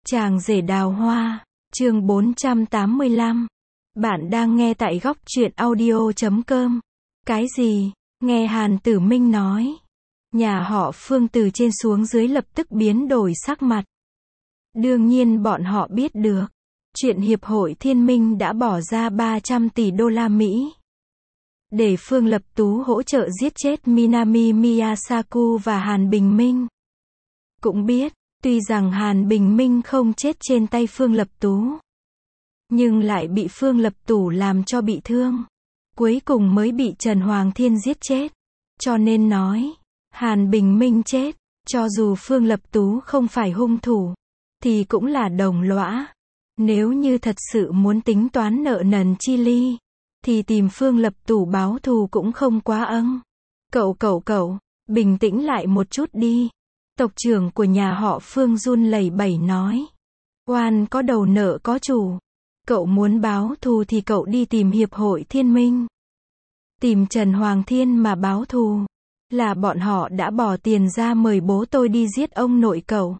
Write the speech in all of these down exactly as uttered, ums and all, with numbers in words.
Chàng rể đào hoa, chương bốn trăm tám mươi lăm. Bạn đang nghe tại góc truyện audio chấm com. Cái gì? Nghe Hàn Tử Minh nói. Nhà họ Phương từ trên xuống dưới lập tức biến đổi sắc mặt. Đương nhiên bọn họ biết được. Chuyện Hiệp hội Thiên Minh đã bỏ ra ba trăm tỷ đô la Mỹ. Để Phương Lập Tú hỗ trợ giết chết Minami Miyasaku và Hàn Bình Minh. Cũng biết. Tuy rằng Hàn Bình Minh không chết trên tay Phương Lập Tú, nhưng lại bị Phương Lập Tú làm cho bị thương. Cuối cùng mới bị Trần Hoàng Thiên giết chết. Cho nên nói, Hàn Bình Minh chết, cho dù Phương Lập Tú không phải hung thủ, thì cũng là đồng lõa. Nếu như thật sự muốn tính toán nợ nần chi ly, thì tìm Phương Lập Tú báo thù cũng không quá âng. Cậu cậu cậu, bình tĩnh lại một chút đi. Tộc trưởng của nhà họ Phương run lẩy bẩy nói. Oan có đầu nợ có chủ. Cậu muốn báo thù thì cậu đi tìm Hiệp hội Thiên Minh. Tìm Trần Hoàng Thiên mà báo thù. Là bọn họ đã bỏ tiền ra mời bố tôi đi giết ông nội cậu.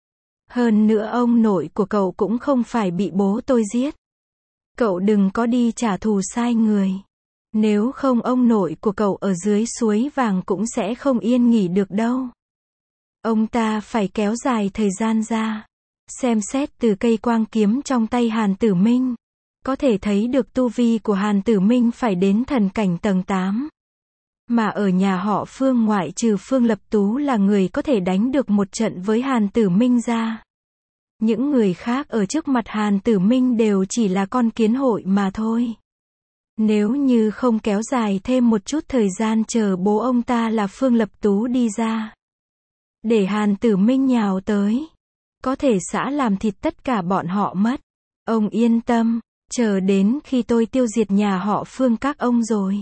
Hơn nữa ông nội của cậu cũng không phải bị bố tôi giết. Cậu đừng có đi trả thù sai người. Nếu không ông nội của cậu ở dưới suối vàng cũng sẽ không yên nghỉ được đâu. Ông ta phải kéo dài thời gian ra. Xem xét từ cây quang kiếm trong tay Hàn Tử Minh. Có thể thấy được tu vi của Hàn Tử Minh phải đến thần cảnh tầng tám. Mà ở nhà họ Phương ngoại trừ Phương Lập Tú là người có thể đánh được một trận với Hàn Tử Minh ra. Những người khác ở trước mặt Hàn Tử Minh đều chỉ là con kiến hội mà thôi. Nếu như không kéo dài thêm một chút thời gian chờ bố ông ta là Phương Lập Tú đi ra. Để Hàn Tử Minh nhào tới. Có thể xã làm thịt tất cả bọn họ mất. Ông yên tâm, chờ đến khi tôi tiêu diệt nhà họ Phương các ông rồi.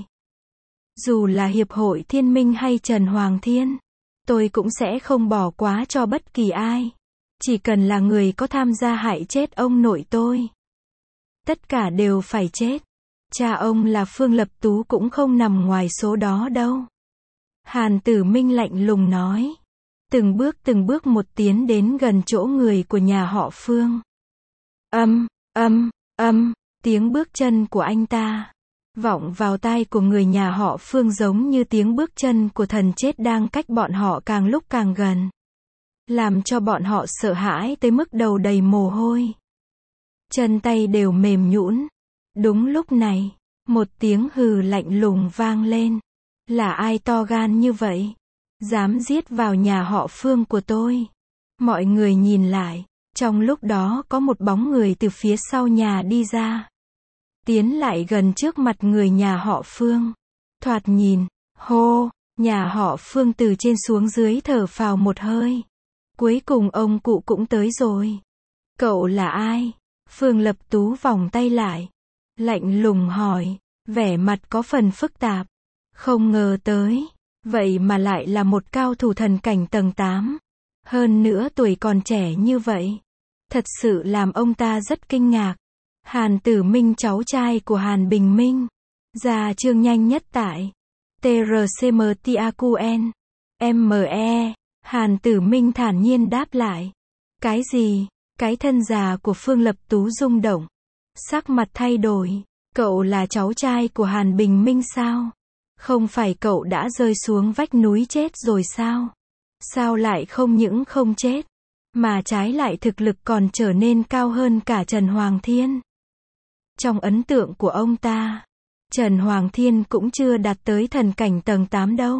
Dù là Hiệp hội Thiên Minh hay Trần Hoàng Thiên, tôi cũng sẽ không bỏ quá cho bất kỳ ai. Chỉ cần là người có tham gia hại chết ông nội tôi. Tất cả đều phải chết. Cha ông là Phương Lập Tú cũng không nằm ngoài số đó đâu. Hàn Tử Minh lạnh lùng nói. Từng bước từng bước một tiến đến gần chỗ người của nhà họ Phương. Âm, âm, âm, tiếng bước chân của anh ta vọng vào tai của người nhà họ Phương giống như tiếng bước chân của thần chết đang cách bọn họ càng lúc càng gần. Làm cho bọn họ sợ hãi tới mức đầu đầy mồ hôi. Chân tay đều mềm nhũn. Đúng lúc này, một tiếng hừ lạnh lùng vang lên. Là ai to gan như vậy? Dám giết vào nhà họ Phương của tôi. Mọi người nhìn lại. Trong lúc đó có một bóng người từ phía sau nhà đi ra. Tiến lại gần trước mặt người nhà họ Phương. Thoạt nhìn, hô, nhà họ Phương từ trên xuống dưới thở phào một hơi. Cuối cùng ông cụ cũng tới rồi. Cậu là ai? Phương Lập Tú vòng tay lại. Lạnh lùng hỏi, vẻ mặt có phần phức tạp. Không ngờ tới. Vậy mà lại là một cao thủ thần cảnh tầng tám. Hơn nữa tuổi còn trẻ như vậy. Thật sự làm ông ta rất kinh ngạc. Hàn Tử Minh cháu trai của Hàn Bình Minh. Gia chương nhanh nhất tại tê rờ xê em tê a quy en. em e. Hàn Tử Minh thản nhiên đáp lại. Cái gì? Cái thân già của Phương Lập Tú rung động. Sắc mặt thay đổi. Cậu là cháu trai của Hàn Bình Minh sao? Không phải cậu đã rơi xuống vách núi chết rồi sao? Sao lại không những không chết, mà trái lại thực lực còn trở nên cao hơn cả Trần Hoàng Thiên? Trong ấn tượng của ông ta, Trần Hoàng Thiên cũng chưa đạt tới thần cảnh tầng tám đâu.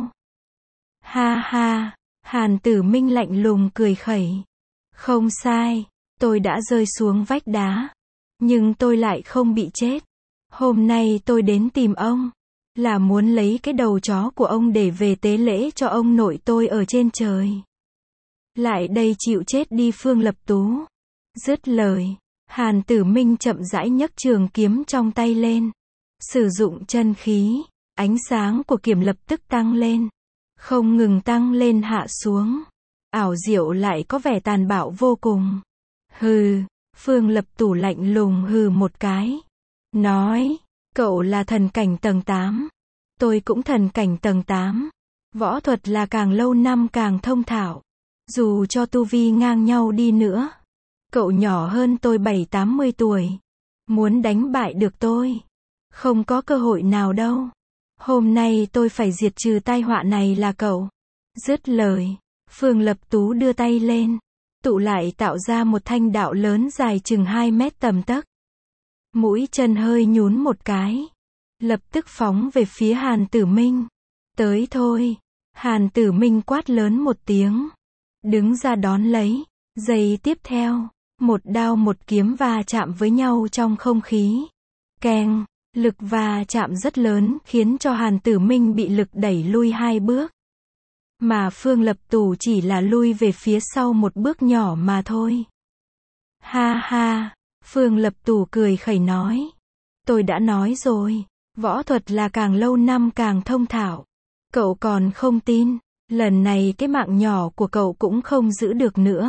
Ha ha, Hàn Tử Minh lạnh lùng cười khẩy. Không sai, tôi đã rơi xuống vách đá. Nhưng tôi lại không bị chết. Hôm nay tôi đến tìm ông. Là muốn lấy cái đầu chó của ông để về tế lễ cho ông nội tôi ở trên trời. Lại đây chịu chết đi Phương Lập Tú. Dứt lời, Hàn Tử Minh chậm rãi nhấc trường kiếm trong tay lên. Sử dụng chân khí, ánh sáng của kiếm lập tức tăng lên. Không ngừng tăng lên hạ xuống. Ảo diệu lại có vẻ tàn bạo vô cùng. Hừ, Phương Lập Tú lạnh lùng hừ một cái. Nói, cậu là thần cảnh tầng tám. Tôi cũng thần cảnh tầng tám. Võ thuật là càng lâu năm càng thông thạo. Dù cho tu vi ngang nhau đi nữa, Cậu nhỏ hơn tôi bảy tám mươi tuổi. Muốn đánh bại được tôi. Không có cơ hội nào đâu. Hôm nay tôi phải diệt trừ tai họa này là cậu. Dứt lời, Phương Lập Tú đưa tay lên. Tụ lại tạo ra một thanh đạo lớn dài chừng hai mét tầm tấc. Mũi chân hơi nhún một cái. Lập tức phóng về phía Hàn Tử Minh. Tới thôi. Hàn Tử Minh quát lớn một tiếng. Đứng ra đón lấy. Giây tiếp theo, một đao một kiếm va chạm với nhau trong không khí. Keng, lực va chạm rất lớn khiến cho Hàn Tử Minh bị lực đẩy lui hai bước. Mà Phương Lập Tú chỉ là lui về phía sau một bước nhỏ mà thôi. Ha ha, Phương Lập Tú cười khẩy nói. Tôi đã nói rồi, võ thuật là càng lâu năm càng thông thạo. Cậu còn không tin, lần này cái mạng nhỏ của cậu cũng không giữ được nữa.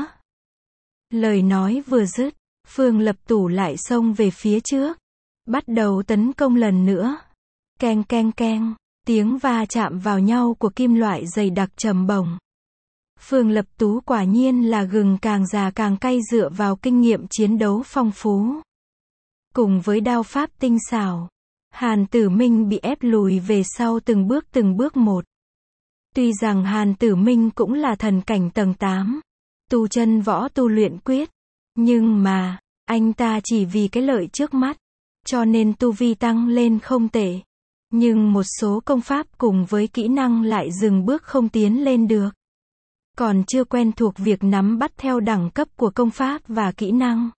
Lời nói vừa dứt, Phương Lập Tú lại xông về phía trước. Bắt đầu tấn công lần nữa. Keng keng keng, tiếng va chạm vào nhau của kim loại dày đặc trầm bổng. Phương Lập Tú quả nhiên là gừng càng già càng cay dựa vào kinh nghiệm chiến đấu phong phú. Cùng với đao pháp tinh xảo, Hàn Tử Minh bị ép lùi về sau từng bước từng bước một. Tuy rằng Hàn Tử Minh cũng là thần cảnh tầng tám, tu chân võ tu luyện quyết, nhưng mà, anh ta chỉ vì cái lợi trước mắt, cho nên tu vi tăng lên không tệ. Nhưng một số công pháp cùng với kỹ năng lại dừng bước không tiến lên được. Còn chưa quen thuộc việc nắm bắt theo đẳng cấp của công pháp và kỹ năng.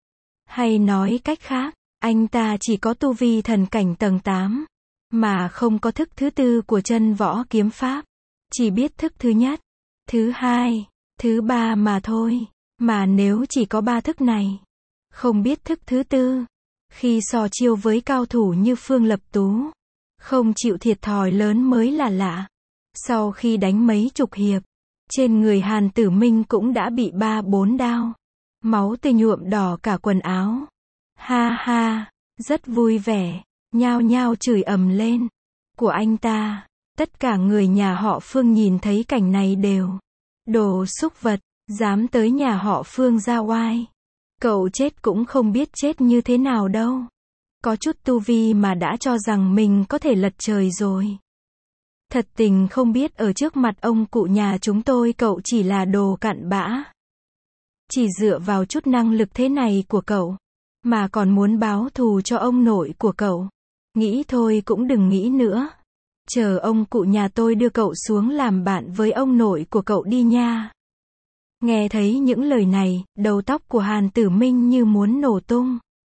Hay nói cách khác, anh ta chỉ có tu vi thần cảnh tầng tám, mà không có thức thứ tư của chân võ kiếm pháp. Chỉ biết thức thứ nhất, thứ hai, thứ ba mà thôi. Mà nếu chỉ có ba thức này, không biết thức thứ tư, khi so chiêu với cao thủ như Phương Lập Tú, không chịu thiệt thòi lớn mới là lạ. Sau khi đánh mấy chục hiệp, trên người Hàn Tử Minh cũng đã bị ba bốn đao. Máu tươi nhuộm đỏ cả quần áo. Ha ha, rất vui vẻ, nhao nhao chửi ầm lên. Của anh ta, tất cả người nhà họ Phương nhìn thấy cảnh này đều. Đồ súc vật, dám tới nhà họ Phương ra oai. Cậu chết cũng không biết chết như thế nào đâu. Có chút tu vi mà đã cho rằng mình có thể lật trời rồi. Thật tình không biết ở trước mặt ông cụ nhà chúng tôi cậu chỉ là đồ cặn bã. Chỉ dựa vào chút năng lực thế này của cậu, mà còn muốn báo thù cho ông nội của cậu. Nghĩ thôi cũng đừng nghĩ nữa. Chờ ông cụ nhà tôi đưa cậu xuống làm bạn với ông nội của cậu đi nha. Nghe thấy những lời này, đầu tóc của Hàn Tử Minh như muốn nổ tung.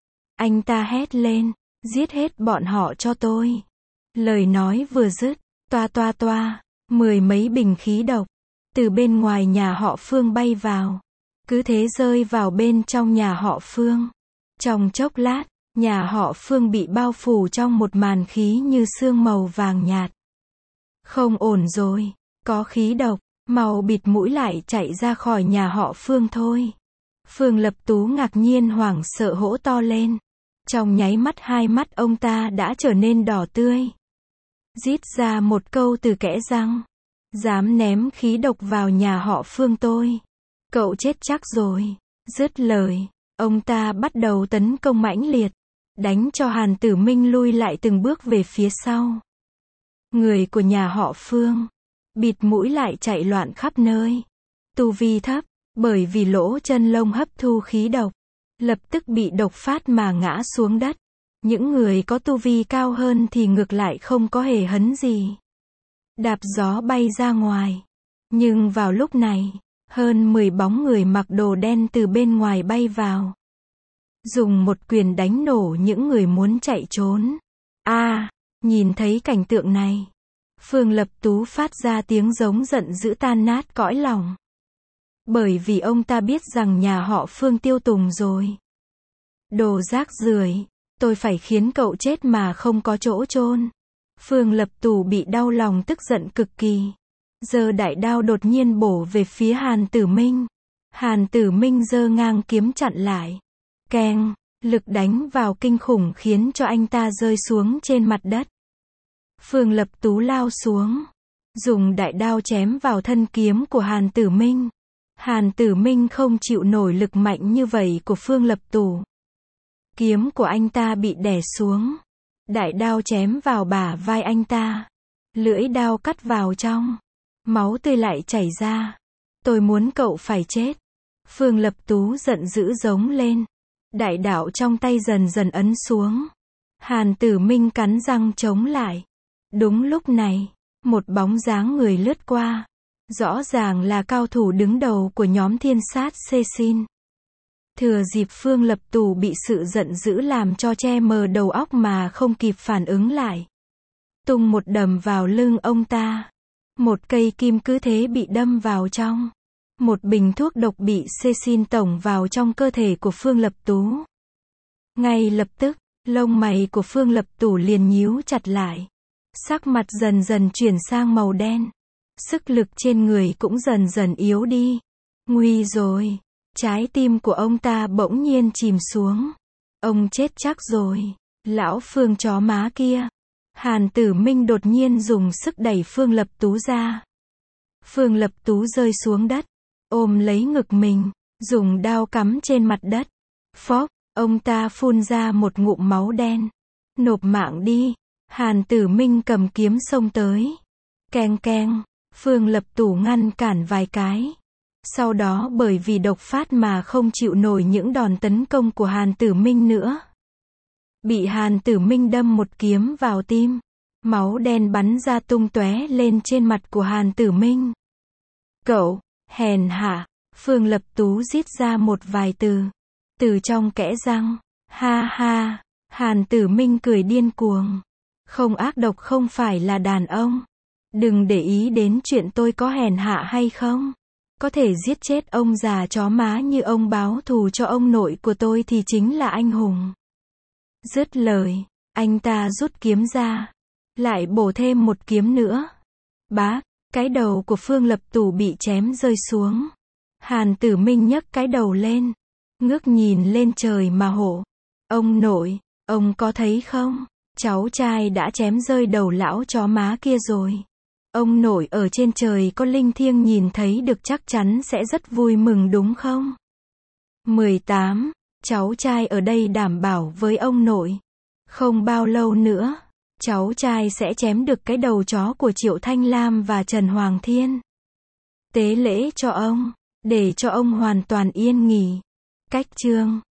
Anh ta hét lên, giết hết bọn họ cho tôi. Lời nói vừa dứt, toa toa toa, mười mấy bình khí độc, từ bên ngoài nhà họ Phương bay vào. Cứ thế rơi vào bên trong nhà họ Phương. Trong chốc lát, nhà họ Phương bị bao phủ trong một màn khí như sương màu vàng nhạt. Không ổn rồi, có khí độc, mau bịt mũi lại chạy ra khỏi nhà họ Phương thôi. Phương Lập Tú ngạc nhiên hoảng sợ hỗ to lên. Trong nháy mắt hai mắt ông ta đã trở nên đỏ tươi. Rít ra một câu từ kẽ răng. Dám ném khí độc vào nhà họ Phương tôi. Cậu chết chắc rồi. Dứt lời, ông ta bắt đầu tấn công mãnh liệt. Đánh cho Hàn Tử Minh lui lại từng bước về phía sau. Người của nhà họ Phương bịt mũi lại chạy loạn khắp nơi. Tu vi thấp, bởi vì lỗ chân lông hấp thu khí độc, lập tức bị độc phát mà ngã xuống đất. Những người có tu vi cao hơn thì ngược lại không có hề hấn gì. Đạp gió bay ra ngoài. Nhưng vào lúc này, hơn mười bóng người mặc đồ đen từ bên ngoài bay vào. Dùng một quyền đánh nổ những người muốn chạy trốn. A, à, nhìn thấy cảnh tượng này, Phương Lập Tú phát ra tiếng giống giận dữ tan nát cõi lòng. Bởi vì ông ta biết rằng nhà họ Phương tiêu tùng rồi. Đồ rác rưởi, tôi phải khiến cậu chết mà không có chỗ chôn. Phương Lập Tú bị đau lòng tức giận cực kỳ. Giơ đại đao đột nhiên bổ về phía Hàn Tử Minh. Hàn Tử Minh giơ ngang kiếm chặn lại. Keng, lực đánh vào kinh khủng khiến cho anh ta rơi xuống trên mặt đất. Phương Lập Tú lao xuống, dùng đại đao chém vào thân kiếm của Hàn Tử Minh. Hàn Tử Minh không chịu nổi lực mạnh như vậy của Phương Lập Tù. Kiếm của anh ta bị đè xuống. Đại đao chém vào bả vai anh ta. Lưỡi đao cắt vào trong. Máu tươi lại chảy ra. Tôi muốn cậu phải chết. Phương Lập Tú giận dữ giống lên. Đại đạo trong tay dần dần ấn xuống. Hàn Tử Minh cắn răng chống lại. Đúng lúc này, một bóng dáng người lướt qua. Rõ ràng là cao thủ đứng đầu của nhóm thiên sát Cecil. Thừa dịp Phương Lập Tù bị sự giận dữ làm cho che mờ đầu óc mà không kịp phản ứng lại. Tung một đầm vào lưng ông ta. Một cây kim cứ thế bị đâm vào trong. Một bình thuốc độc bị Cecil tổng vào trong cơ thể của Phương Lập Tú. Ngay lập tức, lông mày của Phương Lập Tù liền nhíu chặt lại. Sắc mặt dần dần chuyển sang màu đen. Sức lực trên người cũng dần dần yếu đi. Nguy rồi. Trái tim của ông ta bỗng nhiên chìm xuống. Ông chết chắc rồi. Lão Phương chó má kia. Hàn Tử Minh đột nhiên dùng sức đẩy Phương Lập Tú ra. Phương Lập Tú rơi xuống đất. Ôm lấy ngực mình. Dùng đao cắm trên mặt đất. Phốc. Ông ta phun ra một ngụm máu đen. Nộp mạng đi. Hàn Tử Minh cầm kiếm xông tới. Keng keng. Phương Lập Tú ngăn cản vài cái. Sau đó bởi vì độc phát mà không chịu nổi những đòn tấn công của Hàn Tử Minh nữa. Bị Hàn Tử Minh đâm một kiếm vào tim. Máu đen bắn ra tung tóe lên trên mặt của Hàn Tử Minh. Cậu, hèn hạ. Phương Lập Tú rít ra một vài từ. Từ trong kẽ răng. Ha ha. Hàn Tử Minh cười điên cuồng. Không ác độc không phải là đàn ông. Đừng để ý đến chuyện tôi có hèn hạ hay không. Có thể giết chết ông già chó má như ông báo thù cho ông nội của tôi thì chính là anh hùng. Dứt lời, anh ta rút kiếm ra. Lại bổ thêm một kiếm nữa. Bá, cái đầu của Phương Lập Tú bị chém rơi xuống. Hàn Tử Minh nhấc cái đầu lên. Ngước nhìn lên trời mà hổ. Ông nội, ông có thấy không? Cháu trai đã chém rơi đầu lão chó má kia rồi. Ông nội ở trên trời có linh thiêng nhìn thấy được chắc chắn sẽ rất vui mừng đúng không? mười tám. Cháu trai ở đây đảm bảo với ông nội. Không bao lâu nữa, cháu trai sẽ chém được cái đầu chó của Triệu Thanh Lam và Trần Hoàng Thiên. Tế lễ cho ông, để cho ông hoàn toàn yên nghỉ. Cách chương